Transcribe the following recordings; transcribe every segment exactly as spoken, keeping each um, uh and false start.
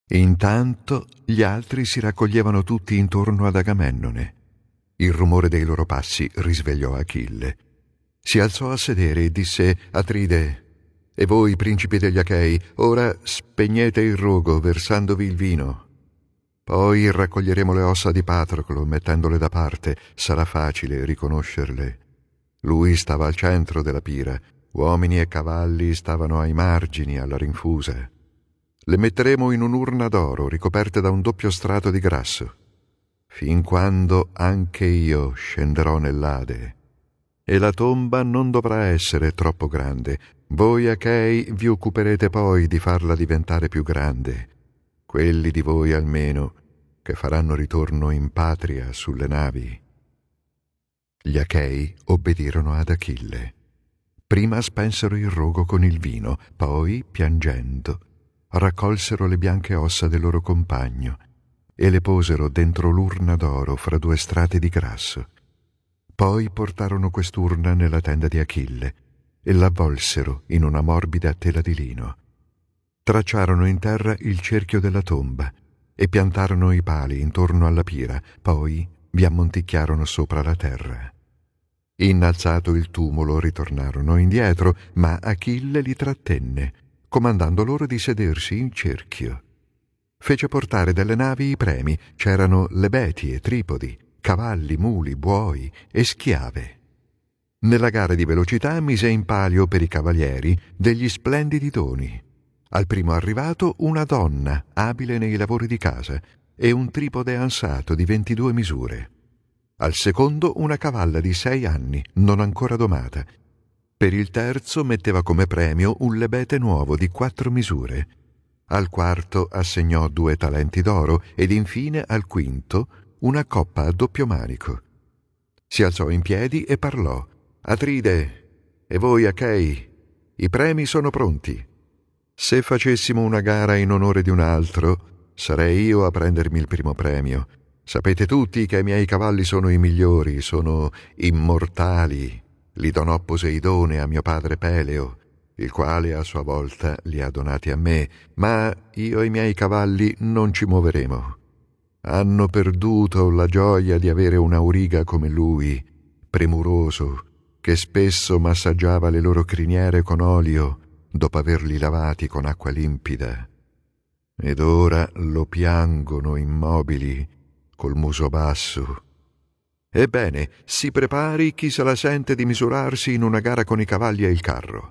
Intanto gli altri si raccoglievano tutti intorno ad Agamennone. Il rumore dei loro passi risvegliò Achille. Si alzò a sedere e disse: Atride, e voi, principi degli Achei, ora spegnete il rogo versandovi il vino. Poi raccoglieremo le ossa di Patroclo, mettendole da parte. Sarà facile riconoscerle. Lui stava al centro della pira. Uomini e cavalli stavano ai margini, alla rinfusa. Le metteremo in un'urna d'oro ricoperte da un doppio strato di grasso, fin quando anche io scenderò nell'Ade. E la tomba non dovrà essere troppo grande. Voi Achei vi occuperete poi di farla diventare più grande. Quelli di voi almeno che faranno ritorno in patria sulle navi. Gli Achei obbedirono ad Achille. Prima spensero il rogo con il vino, poi, piangendo, raccolsero le bianche ossa del loro compagno e le posero dentro l'urna d'oro fra due strati di grasso. Poi portarono quest'urna nella tenda di Achille e l'avvolsero in una morbida tela di lino. Tracciarono in terra il cerchio della tomba e piantarono i pali intorno alla pira, poi vi ammonticchiarono sopra la terra. Innalzato il tumulo ritornarono indietro, ma Achille li trattenne, comandando loro di sedersi in cerchio. Fece portare dalle navi i premi. C'erano lebeti e tripodi, cavalli, muli, buoi e schiave. Nella gara di velocità mise in palio per i cavalieri degli splendidi doni. Al primo arrivato una donna abile nei lavori di casa e un tripode ansato di ventidue misure. Al secondo una cavalla di sei anni, non ancora domata. Per il terzo metteva come premio un lebete nuovo di quattro misure. Al quarto assegnò due talenti d'oro ed infine al quinto una coppa a doppio manico. Si alzò in piedi e parlò: Atride, e voi Achei, i premi sono pronti. Se facessimo una gara in onore di un altro, sarei io a prendermi il primo premio. Sapete tutti che i miei cavalli sono i migliori, sono immortali. Li donò Poseidone a mio padre Peleo, il quale a sua volta li ha donati a me, ma io e i miei cavalli non ci muoveremo. Hanno perduto la gioia di avere un auriga come lui, premuroso, che spesso massaggiava le loro criniere con olio dopo averli lavati con acqua limpida. Ed ora lo piangono immobili, col muso basso. Ebbene, si prepari chi se la sente di misurarsi in una gara con i cavalli e il carro.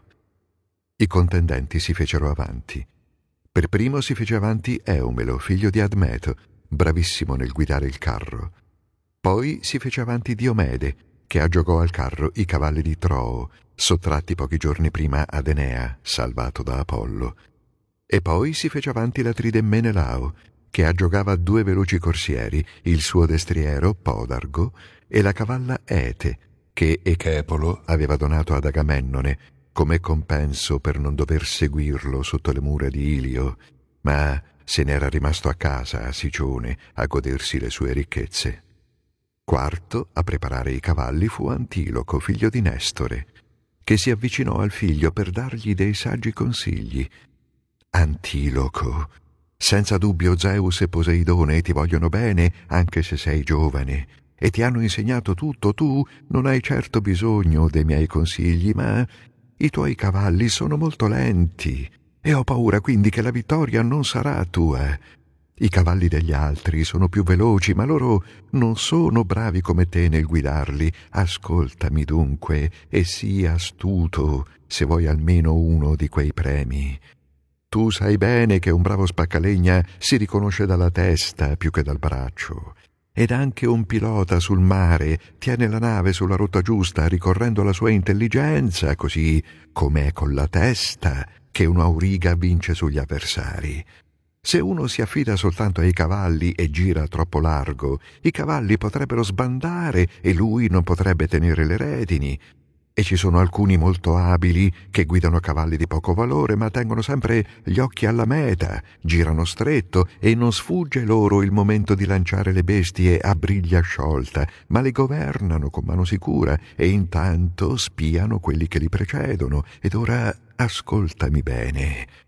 I contendenti si fecero avanti. Per primo si fece avanti Eumelo, figlio di Admeto, bravissimo nel guidare il carro. Poi si fece avanti Diomede, che aggiogò al carro i cavalli di Troo, sottratti pochi giorni prima ad Enea, salvato da Apollo. E poi si fece avanti l'Atride Menelao, che aggiogava due veloci corsieri, il suo destriero Podargo e la cavalla Ete, che Echepolo aveva donato ad Agamennone come compenso per non dover seguirlo sotto le mura di Ilio, ma se n'era rimasto a casa a Sicione a godersi le sue ricchezze. Quarto a preparare i cavalli fu Antiloco, figlio di Nestore, che si avvicinò al figlio per dargli dei saggi consigli. Antiloco, senza dubbio Zeus e Poseidone ti vogliono bene anche se sei giovane e ti hanno insegnato tutto. Tu non hai certo bisogno dei miei consigli, ma i tuoi cavalli sono molto lenti e ho paura quindi che la vittoria non sarà tua. I cavalli degli altri sono più veloci, ma loro non sono bravi come te nel guidarli. Ascoltami dunque e sii astuto se vuoi almeno uno di quei premi. Tu sai bene che un bravo spaccalegna si riconosce dalla testa più che dal braccio, ed anche un pilota sul mare tiene la nave sulla rotta giusta ricorrendo alla sua intelligenza, così come è con la testa che un auriga vince sugli avversari. Se uno si affida soltanto ai cavalli e gira troppo largo, i cavalli potrebbero sbandare e lui non potrebbe tenere le redini. E ci sono alcuni molto abili che guidano cavalli di poco valore, ma tengono sempre gli occhi alla meta, girano stretto e non sfugge loro il momento di lanciare le bestie a briglia sciolta, ma le governano con mano sicura e intanto spiano quelli che li precedono. Ed ora ascoltami bene.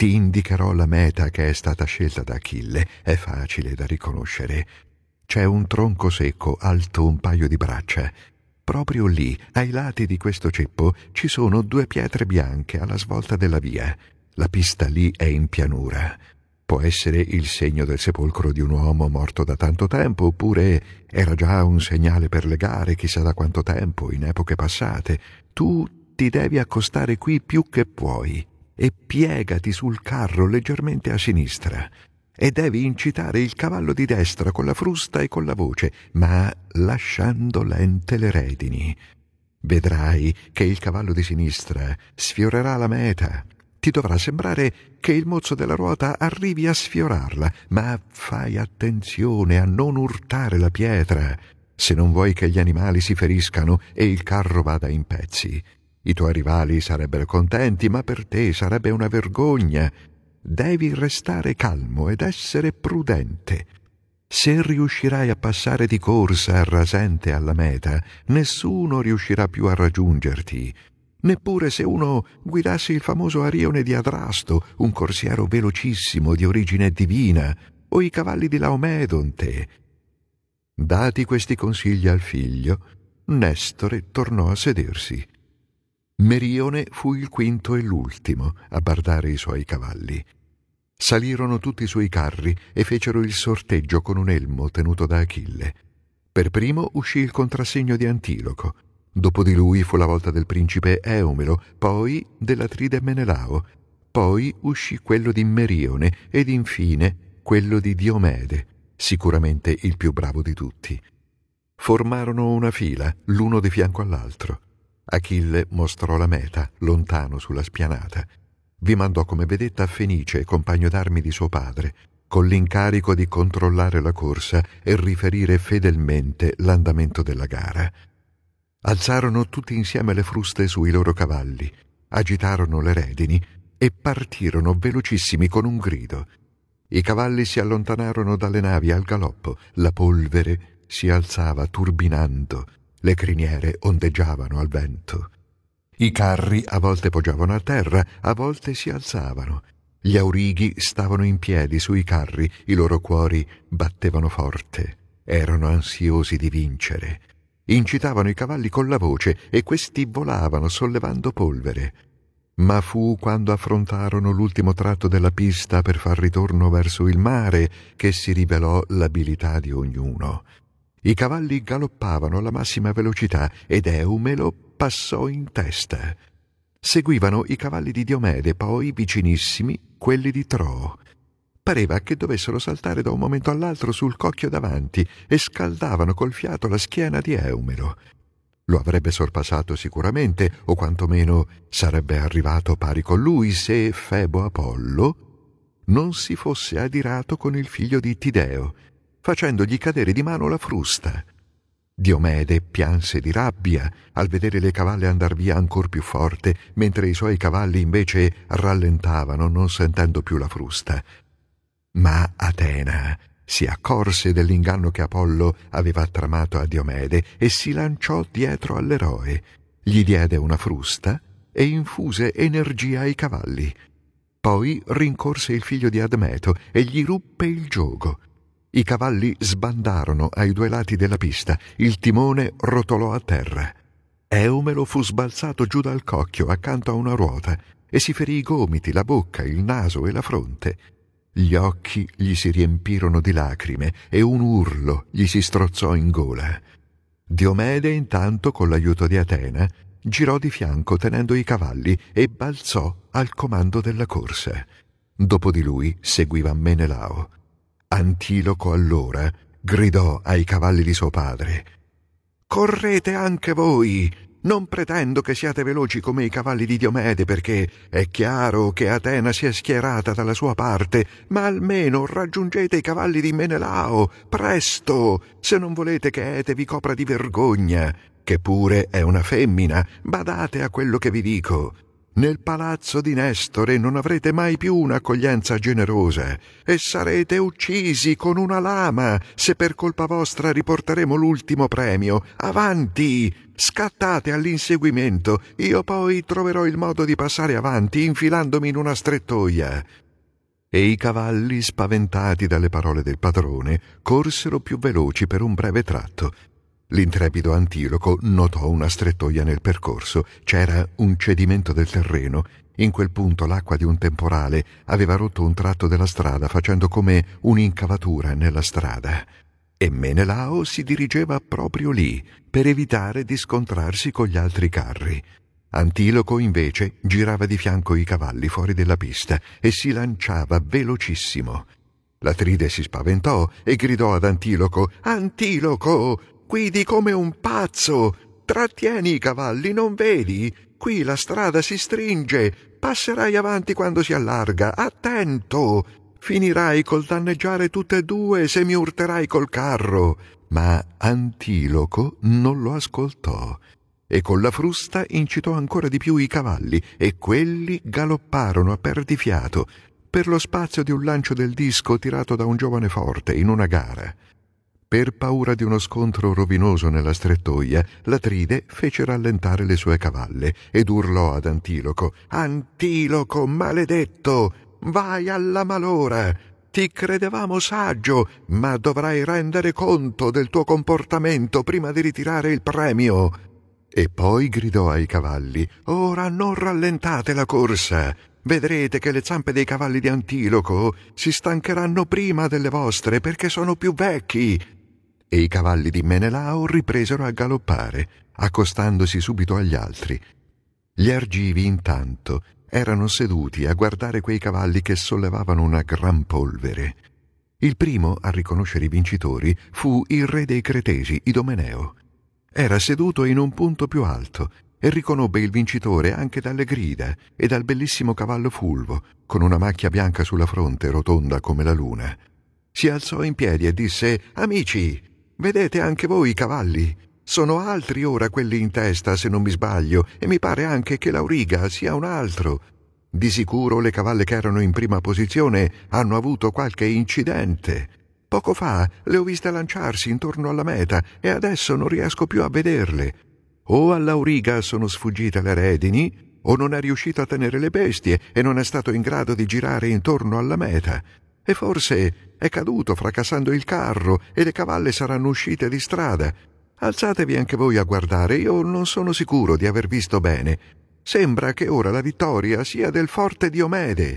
Ti indicherò la meta che è stata scelta da Achille. È facile da riconoscere. C'è un tronco secco alto un paio di braccia. Proprio lì, ai lati di questo ceppo, ci sono due pietre bianche alla svolta della via. La pista lì è in pianura. Può essere il segno del sepolcro di un uomo morto da tanto tempo, oppure era già un segnale per le gare, chissà da quanto tempo, in epoche passate. Tu ti devi accostare qui più che puoi e piegati sul carro leggermente a sinistra. E devi incitare il cavallo di destra con la frusta e con la voce, ma lasciando lente le redini. Vedrai che il cavallo di sinistra sfiorerà la meta. Ti dovrà sembrare che il mozzo della ruota arrivi a sfiorarla, ma fai attenzione a non urtare la pietra, se non vuoi che gli animali si feriscano e il carro vada in pezzi. I tuoi rivali sarebbero contenti, ma per te sarebbe una vergogna. Devi restare calmo ed essere prudente. Se riuscirai a passare di corsa rasente alla meta, nessuno riuscirà più a raggiungerti. Neppure se uno guidasse il famoso Arione di Adrasto, un corsiero velocissimo di origine divina, o i cavalli di Laomedonte. Dati questi consigli al figlio, Nestore tornò a sedersi. Merione fu il quinto e l'ultimo a bardare i suoi cavalli. Salirono tutti sui carri e fecero il sorteggio con un elmo tenuto da Achille. Per primo uscì il contrassegno di Antiloco. Dopo di lui fu la volta del principe Eumelo, poi dell'Atride Menelao, poi uscì quello di Merione ed infine quello di Diomede, sicuramente il più bravo di tutti. Formarono una fila, l'uno di fianco all'altro. Achille mostrò la meta, lontano sulla spianata. Vi mandò come vedetta Fenice, compagno d'armi di suo padre, con l'incarico di controllare la corsa e riferire fedelmente l'andamento della gara. Alzarono tutti insieme le fruste sui loro cavalli, agitarono le redini e partirono velocissimi con un grido. I cavalli si allontanarono dalle navi al galoppo, la polvere si alzava turbinando, le criniere ondeggiavano al vento. I carri a volte poggiavano a terra, a volte si alzavano. Gli aurighi stavano in piedi sui carri, i loro cuori battevano forte, erano ansiosi di vincere. Incitavano i cavalli con la voce e questi volavano sollevando polvere. Ma fu quando affrontarono l'ultimo tratto della pista per far ritorno verso il mare che si rivelò l'abilità di ognuno. I cavalli galoppavano alla massima velocità ed Eumelo passò in testa. Seguivano i cavalli di Diomede, poi, vicinissimi, quelli di Troo. Pareva che dovessero saltare da un momento all'altro sul cocchio davanti e scaldavano col fiato la schiena di Eumelo. Lo avrebbe sorpassato sicuramente, o quantomeno sarebbe arrivato pari con lui, se Febo Apollo non si fosse adirato con il figlio di Tideo, facendogli cadere di mano la frusta. Diomede pianse di rabbia al vedere le cavalle andar via ancor più forte, mentre i suoi cavalli invece rallentavano, non sentendo più la frusta. Ma Atena si accorse dell'inganno che Apollo aveva tramato a Diomede e si lanciò dietro all'eroe, gli diede una frusta e infuse energia ai cavalli. Poi rincorse il figlio di Admeto e gli ruppe il giogo. I cavalli sbandarono ai due lati della pista, il timone rotolò a terra. Eumelo fu sbalzato giù dal cocchio accanto a una ruota e si ferì i gomiti, la bocca, il naso e la fronte. Gli occhi gli si riempirono di lacrime e un urlo gli si strozzò in gola. Diomede intanto, con l'aiuto di Atena, girò di fianco tenendo i cavalli e balzò al comando della corsa. Dopo di lui seguiva Menelao. Antiloco allora gridò ai cavalli di suo padre: «Correte anche voi! Non pretendo che siate veloci come i cavalli di Diomede, perché è chiaro che Atena si è schierata dalla sua parte, ma almeno raggiungete i cavalli di Menelao, presto, se non volete che Ete vi copra di vergogna, che pure è una femmina. Badate a quello che vi dico. Nel palazzo di Nestore non avrete mai più un'accoglienza generosa e sarete uccisi con una lama se per colpa vostra riporteremo l'ultimo premio. Avanti! Scattate all'inseguimento, io poi troverò il modo di passare avanti infilandomi in una strettoia». E i cavalli, spaventati dalle parole del padrone, corsero più veloci per un breve tratto. L'intrepido Antiloco notò una strettoia nel percorso. C'era un cedimento del terreno. In quel punto l'acqua di un temporale aveva rotto un tratto della strada, facendo come un'incavatura nella strada. E Menelao si dirigeva proprio lì, per evitare di scontrarsi con gli altri carri. Antiloco, invece, girava di fianco i cavalli fuori della pista e si lanciava velocissimo. L'Atride si spaventò e gridò ad Antiloco: «Antiloco! Guidi come un pazzo! Trattieni i cavalli, non vedi? Qui la strada si stringe, passerai avanti quando si allarga, attento! Finirai col danneggiare tutte e due se mi urterai col carro». Ma Antiloco non lo ascoltò e con la frusta incitò ancora di più i cavalli e quelli galopparono a perdifiato per lo spazio di un lancio del disco tirato da un giovane forte in una gara. Per paura di uno scontro rovinoso nella strettoia, l'Atride fece rallentare le sue cavalle ed urlò ad Antiloco: «Antiloco, maledetto! Vai alla malora! Ti credevamo saggio, ma dovrai rendere conto del tuo comportamento prima di ritirare il premio!» E poi gridò ai cavalli: «Ora non rallentate la corsa! Vedrete che le zampe dei cavalli di Antiloco si stancheranno prima delle vostre perché sono più vecchi!» E i cavalli di Menelao ripresero a galoppare, accostandosi subito agli altri. Gli argivi, intanto, erano seduti a guardare quei cavalli che sollevavano una gran polvere. Il primo a riconoscere i vincitori fu il re dei Cretesi, Idomeneo. Era seduto in un punto più alto e riconobbe il vincitore anche dalle grida e dal bellissimo cavallo fulvo, con una macchia bianca sulla fronte rotonda come la luna. Si alzò in piedi e disse: «Amici, vedete anche voi i cavalli? Sono altri ora quelli in testa, se non mi sbaglio, e mi pare anche che l'Auriga sia un altro. Di sicuro le cavalle che erano in prima posizione hanno avuto qualche incidente. Poco fa le ho viste lanciarsi intorno alla meta e adesso non riesco più a vederle. O all'Auriga sono sfuggite le redini, o non è riuscito a tenere le bestie e non è stato in grado di girare intorno alla meta. E forse è caduto fracassando il carro e le cavalle saranno uscite di strada. Alzatevi anche voi a guardare, io non sono sicuro di aver visto bene. Sembra che ora la vittoria sia del forte Diomede».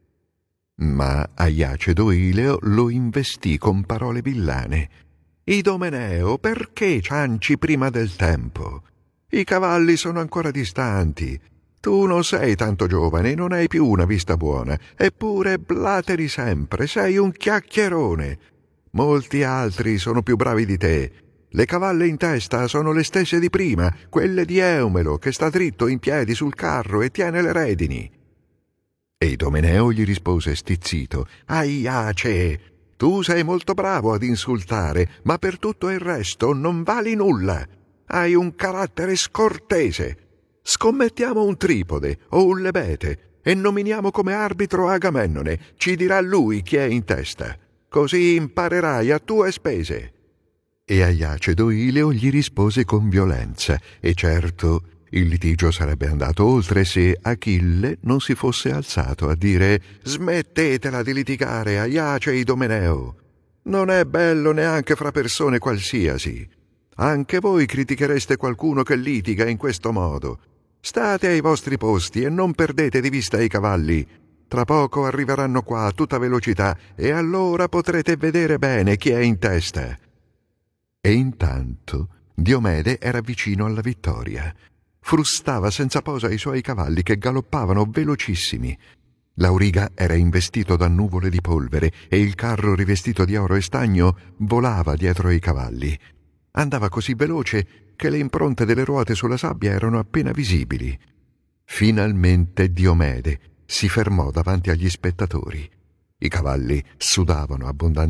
Ma Aiacedo Ileo lo investì con parole villane. «Idomeneo, perché cianci prima del tempo? I cavalli sono ancora distanti. Tu non sei tanto giovane e non hai più una vista buona, eppure blateri sempre, sei un chiacchierone. Molti altri sono più bravi di te. Le cavalle in testa sono le stesse di prima, quelle di Eumelo, che sta dritto in piedi sul carro e tiene le redini». E Idomeneo gli rispose stizzito: «Aiace, tu sei molto bravo ad insultare, ma per tutto il resto non vali nulla. Hai un carattere scortese. Scommettiamo un tripode o un lebete e nominiamo come arbitro Agamennone. Ci dirà lui chi è in testa. Così imparerai a tue spese». E Aiacedo Ileo gli rispose con violenza, e certo il litigio sarebbe andato oltre se Achille non si fosse alzato a dire: «Smettetela di litigare, Aiace e Idomeneo. Non è bello neanche fra persone qualsiasi. Anche voi critichereste qualcuno che litiga in questo modo. State ai vostri posti e non perdete di vista i cavalli. Tra poco arriveranno qua a tutta velocità e allora potrete vedere bene chi è in testa». E intanto Diomede era vicino alla vittoria. Frustava senza posa i suoi cavalli che galoppavano velocissimi. L'Auriga era investito da nuvole di polvere e il carro rivestito di oro e stagno volava dietro ai cavalli. Andava così veloce che le impronte delle ruote sulla sabbia erano appena visibili. Finalmente Diomede si fermò davanti agli spettatori. I cavalli sudavano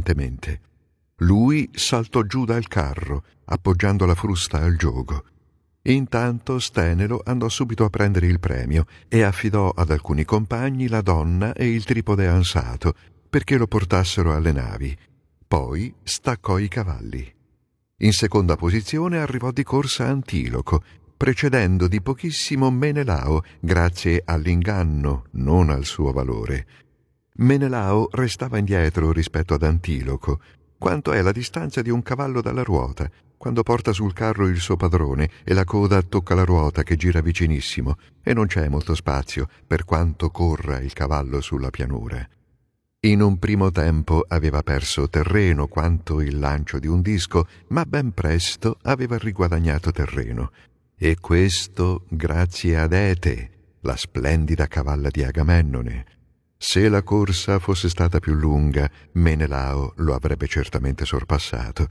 abbondantemente. Lui saltò giù dal carro, appoggiando la frusta al giogo. Intanto Stenelo andò subito a prendere il premio e affidò ad alcuni compagni la donna e il tripode ansato perché lo portassero alle navi. Poi staccò i cavalli. In seconda posizione arrivò di corsa Antiloco, precedendo di pochissimo Menelao grazie all'inganno, non al suo valore. Menelao restava indietro rispetto ad Antiloco, quanto è la distanza di un cavallo dalla ruota, quando porta sul carro il suo padrone e la coda tocca la ruota che gira vicinissimo e non c'è molto spazio per quanto corra il cavallo sulla pianura. In un primo tempo aveva perso terreno quanto il lancio di un disco, ma ben presto aveva riguadagnato terreno. E questo grazie ad Ete, la splendida cavalla di Agamennone. Se la corsa fosse stata più lunga, Menelao lo avrebbe certamente sorpassato.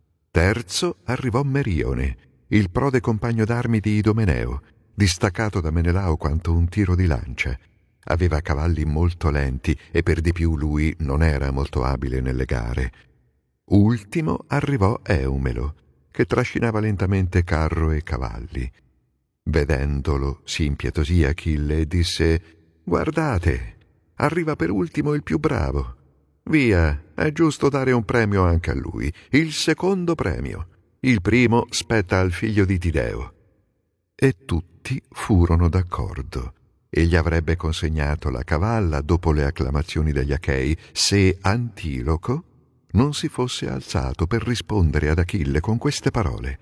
Terzo arrivò Merione, il prode compagno d'armi di Idomeneo, distaccato da Menelao quanto un tiro di lancia. Aveva cavalli molto lenti e per di più lui non era molto abile nelle gare. Ultimo arrivò Eumelo, che trascinava lentamente carro e cavalli. Vedendolo si impietosì Achille e disse: «Guardate, arriva per ultimo il più bravo. Via, è giusto dare un premio anche a lui, il secondo premio. Il primo spetta al figlio di Tideo». E tutti furono d'accordo. E gli avrebbe consegnato la cavalla dopo le acclamazioni degli Achei se Antiloco non si fosse alzato per rispondere ad Achille con queste parole: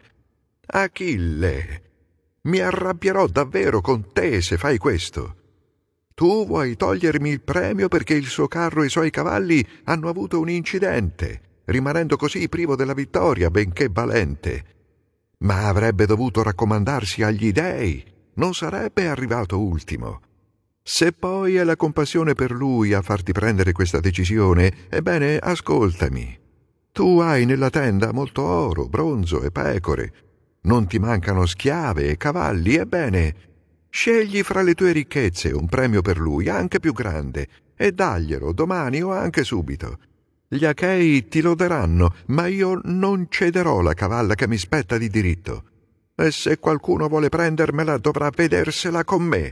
«Achille, mi arrabbierò davvero con te se fai questo. Tu vuoi togliermi il premio perché il suo carro e i suoi cavalli hanno avuto un incidente, rimanendo così privo della vittoria, benché valente. Ma avrebbe dovuto raccomandarsi agli dei, non sarebbe arrivato ultimo. Se poi è la compassione per lui a farti prendere questa decisione, ebbene, ascoltami. Tu hai nella tenda molto oro, bronzo e pecore. Non ti mancano schiave e cavalli, ebbene, scegli fra le tue ricchezze un premio per lui, anche più grande, e daglielo domani o anche subito. Gli Achei ti loderanno, ma io non cederò la cavalla che mi spetta di diritto. E se qualcuno vuole prendermela dovrà vedersela con me».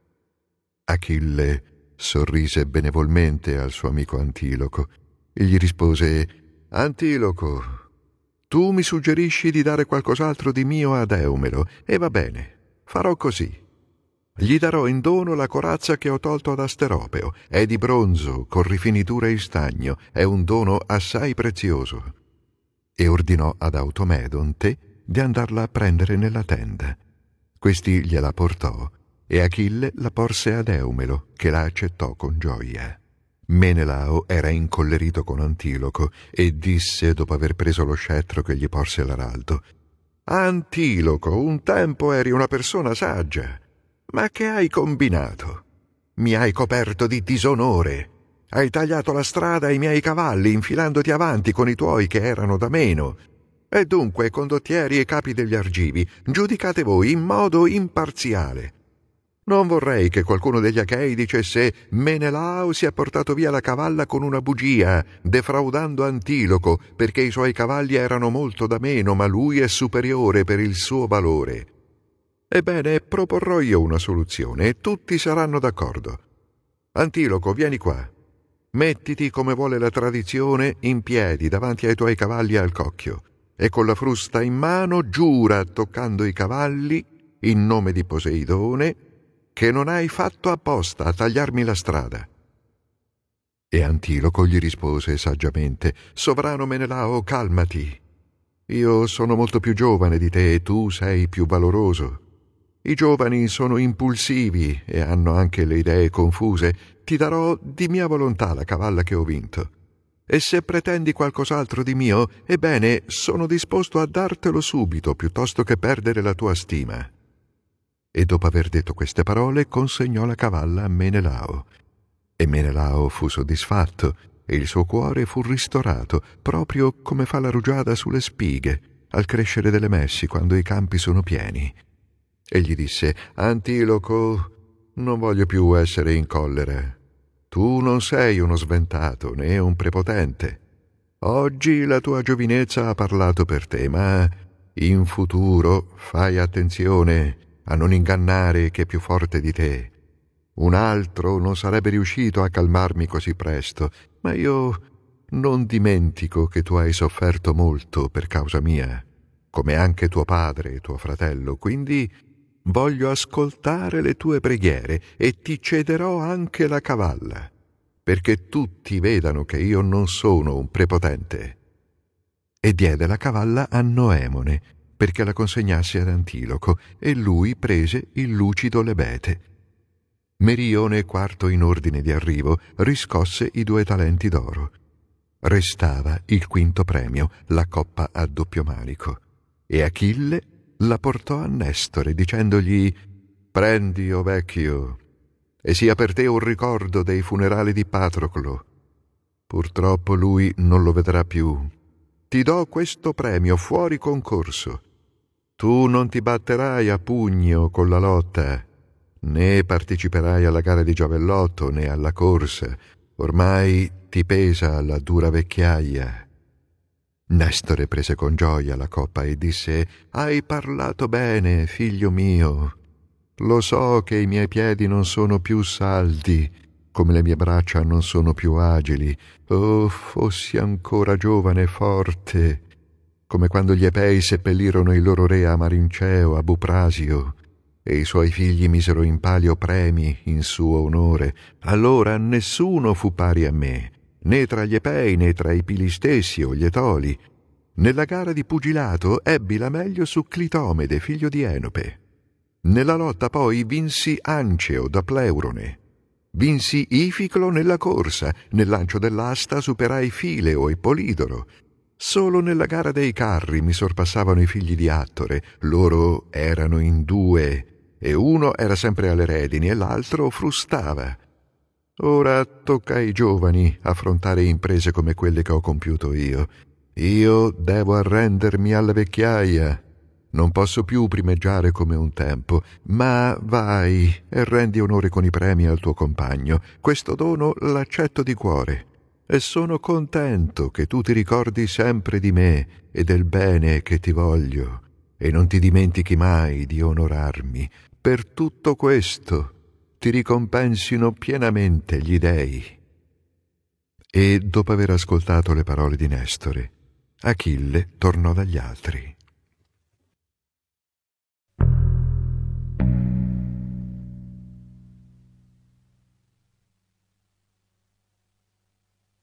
Achille sorrise benevolmente al suo amico Antiloco e gli rispose: «Antiloco, tu mi suggerisci di dare qualcos'altro di mio ad Eumelo, e va bene, farò così. Gli darò in dono la corazza che ho tolto ad Asteropeo. È di bronzo, con rifinitura in stagno, è un dono assai prezioso». E ordinò ad Automedonte di andarla a prendere nella tenda. Questi gliela portò e Achille la porse ad Eumelo, che la accettò con gioia. Menelao era incollerito con Antiloco e disse, dopo aver preso lo scettro che gli porse l'araldo: «Antiloco, un tempo eri una persona saggia. Ma che hai combinato? Mi hai coperto di disonore. Hai tagliato la strada ai miei cavalli, infilandoti avanti con i tuoi che erano da meno. E dunque, condottieri e capi degli argivi, giudicate voi in modo imparziale. Non vorrei che qualcuno degli Achei dicesse: Menelao si è portato via la cavalla con una bugia, defraudando Antiloco, perché i suoi cavalli erano molto da meno, ma lui è superiore per il suo valore. Ebbene, proporrò io una soluzione e tutti saranno d'accordo. Antiloco, vieni qua. Mettiti, come vuole la tradizione, in piedi davanti ai tuoi cavalli al cocchio e con la frusta in mano giura, toccando i cavalli, in nome di Poseidone, che non hai fatto apposta a tagliarmi la strada». E Antiloco gli rispose saggiamente: «Sovrano Menelao, calmati. Io sono molto più giovane di te e tu sei più valoroso. I giovani sono impulsivi e hanno anche le idee confuse. Ti darò di mia volontà la cavalla che ho vinto. E se pretendi qualcos'altro di mio, ebbene, sono disposto a dartelo subito, piuttosto che perdere la tua stima». E dopo aver detto queste parole, consegnò la cavalla a Menelao. E Menelao fu soddisfatto, e il suo cuore fu ristorato, proprio come fa la rugiada sulle spighe, al crescere delle messi, quando i campi sono pieni. E gli disse: «Antiloco, non voglio più essere in collera. Tu non sei uno sventato né un prepotente. Oggi la tua giovinezza ha parlato per te, ma In futuro fai attenzione a non ingannare chi è più forte di te. Un altro non sarebbe riuscito a calmarmi così presto, ma io non dimentico che tu hai sofferto molto per causa mia, come anche tuo padre e tuo fratello, quindi voglio ascoltare le tue preghiere e ti cederò anche la cavalla, perché tutti vedano che io non sono un prepotente. E diede la cavalla a Noemone, perché la consegnasse ad Antiloco, e lui prese il lucido Lebete. Merione, quarto in ordine di arrivo, riscosse i due talenti d'oro. Restava il quinto premio, la coppa a doppio manico, e Achille la portò a Nestore, dicendogli: «Prendi, o vecchio, e sia per te un ricordo dei funerali di Patroclo. Purtroppo lui non lo vedrà più. Ti do questo premio fuori concorso. Tu non ti batterai a pugno con la lotta, né parteciperai alla gara di giavellotto, né alla corsa. Ormai ti pesa la dura vecchiaia». Nestore prese con gioia la coppa e disse: «Hai parlato bene, figlio mio. Lo so che i miei piedi non sono più saldi, come le mie braccia non sono più agili. Oh, fossi ancora giovane e forte, come quando gli Epei seppellirono il loro re a Marinceo, a Buprasio, e i suoi figli misero in palio premi in suo onore. Allora nessuno fu pari a me, né tra gli Epei né tra i Pili stessi o gli Etoli. Nella gara di pugilato ebbi la meglio su Clitomede, figlio di Enope. Nella lotta poi vinsi Anceo da Pleurone. Vinsi Ificlo nella corsa, nel lancio dell'asta superai Fileo e Polidoro. Solo nella gara dei carri mi sorpassavano i figli di Attore. Loro erano in due, e uno era sempre alle redini e l'altro frustava. Ora tocca ai giovani affrontare imprese come quelle che ho compiuto io. Io devo arrendermi alla vecchiaia. Non posso più primeggiare come un tempo, ma vai e rendi onore con i premi al tuo compagno. Questo dono l'accetto di cuore, e sono contento che tu ti ricordi sempre di me e del bene che ti voglio, e non ti dimentichi mai di onorarmi. Per tutto questo ti ricompensino pienamente gli dei». E dopo aver ascoltato le parole di Nestore, Achille tornò dagli altri.